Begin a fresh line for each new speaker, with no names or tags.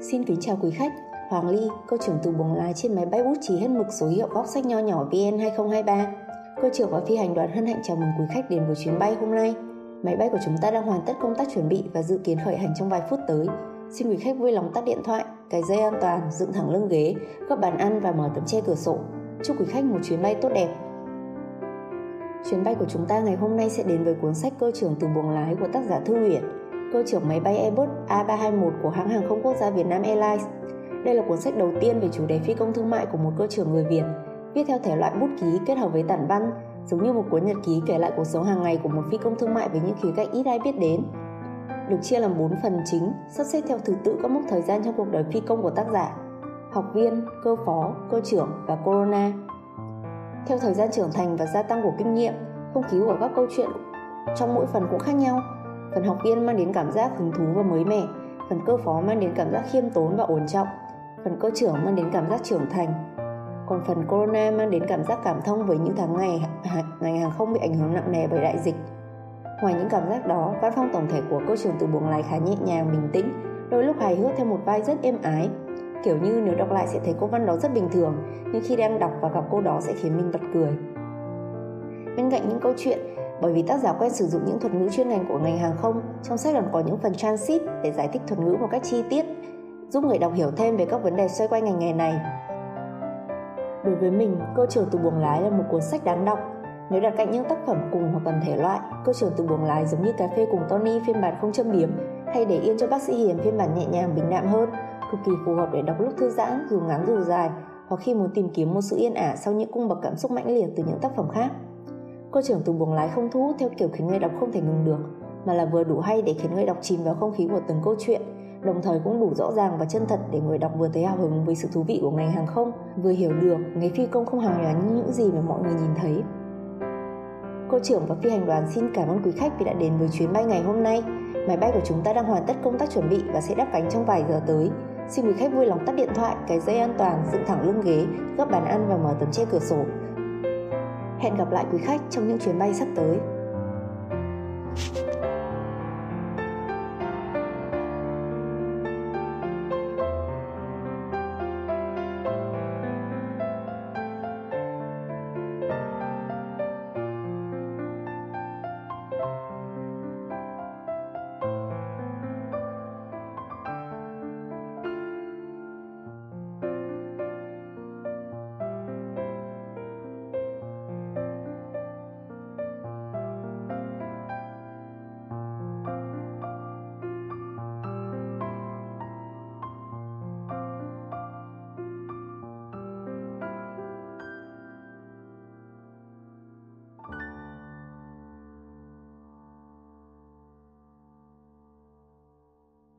Xin kính chào quý khách, Hoàng Ly, cơ trưởng từ buồng lái trên máy bay bút chì hết mực số hiệu góc sách nho nhỏ VN 2023. Cơ trưởng và phi hành đoàn hân hạnh chào mừng quý khách đến với chuyến bay hôm nay. Máy bay của chúng ta đang hoàn tất công tác chuẩn bị và dự kiến khởi hành trong vài phút tới. Xin quý khách vui lòng tắt điện thoại, cài dây an toàn, dựng thẳng lưng ghế, gấp bàn ăn và mở tấm che cửa sổ. Chúc quý khách một chuyến bay tốt đẹp. Chuyến bay của chúng ta ngày hôm nay sẽ đến với cuốn sách Cơ trưởng từ buồng lái của tác giả Thư Uyển, cơ trưởng máy bay Airbus A321 của hãng hàng không quốc gia Việt Nam Airlines. Đây là cuốn sách đầu tiên về chủ đề phi công thương mại của một cơ trưởng người Việt, viết theo thể loại bút ký kết hợp với tản văn, giống như một cuốn nhật ký kể lại cuộc sống hàng ngày của một phi công thương mại với những khía cạnh ít ai biết đến. Được chia làm 4 phần chính, sắp xếp theo thứ tự các mốc thời gian trong cuộc đời phi công của tác giả: học viên, cơ phó, cơ trưởng và corona. Theo thời gian trưởng thành và gia tăng của kinh nghiệm, không khí của các câu chuyện trong mỗi phần cũng khác nhau. Phần học viên mang đến cảm giác hứng thú và mới mẻ, phần cơ phó mang đến cảm giác khiêm tốn và ổn trọng, phần cơ trưởng mang đến cảm giác trưởng thành, còn phần corona mang đến cảm giác cảm thông với những tháng ngày ngành hàng không bị ảnh hưởng nặng nề bởi đại dịch. Ngoài những cảm giác đó, văn phong tổng thể của cơ trưởng từ buồng lái khá nhẹ nhàng, bình tĩnh, đôi lúc hài hước theo một vai rất êm ái. Kiểu như nếu đọc lại sẽ thấy câu văn đó rất bình thường, nhưng khi đang đọc và gặp câu đó sẽ khiến mình bật cười. Bên cạnh những câu chuyện, bởi vì tác giả quen sử dụng những thuật ngữ chuyên ngành của ngành hàng không, trong sách còn có những phần transit để giải thích thuật ngữ một cách chi tiết, giúp người đọc hiểu thêm về các vấn đề xoay quanh ngành nghề này. Đối với mình, Cơ trưởng từ buồng lái là một cuốn sách đáng đọc. Nếu đặt cạnh những tác phẩm cùng hoặc tầm thể loại, Cơ trưởng từ buồng lái giống như Cà phê cùng Tony phiên bản không châm biếm, hay Để yên cho bác sĩ Hiền phiên bản nhẹ nhàng bình đạm hơn, cực kỳ phù hợp để đọc lúc thư giãn, dù ngắn dù dài, hoặc khi muốn tìm kiếm một sự yên ả sau những cung bậc cảm xúc mãnh liệt từ những tác phẩm khác. Cơ trưởng từ buồng lái không thu hút theo kiểu khiến người đọc không thể ngừng được, mà là vừa đủ hay để khiến người đọc chìm vào không khí của từng câu chuyện, đồng thời cũng đủ rõ ràng và chân thật để người đọc vừa thấy hào hứng với sự thú vị của ngành hàng không, vừa hiểu được nghề phi công không hào nhoáng như những gì mà mọi người nhìn thấy. Cơ trưởng và phi hành đoàn xin cảm ơn quý khách vì đã đến với chuyến bay ngày hôm nay. Máy bay của chúng ta đang hoàn tất công tác chuẩn bị và sẽ đáp cánh trong vài giờ tới. Xin quý khách vui lòng tắt điện thoại, cài dây an toàn, dựng thẳng lưng ghế, gấp bàn ăn và mở tấm che cửa sổ. Hẹn gặp lại quý khách trong những chuyến bay sắp tới.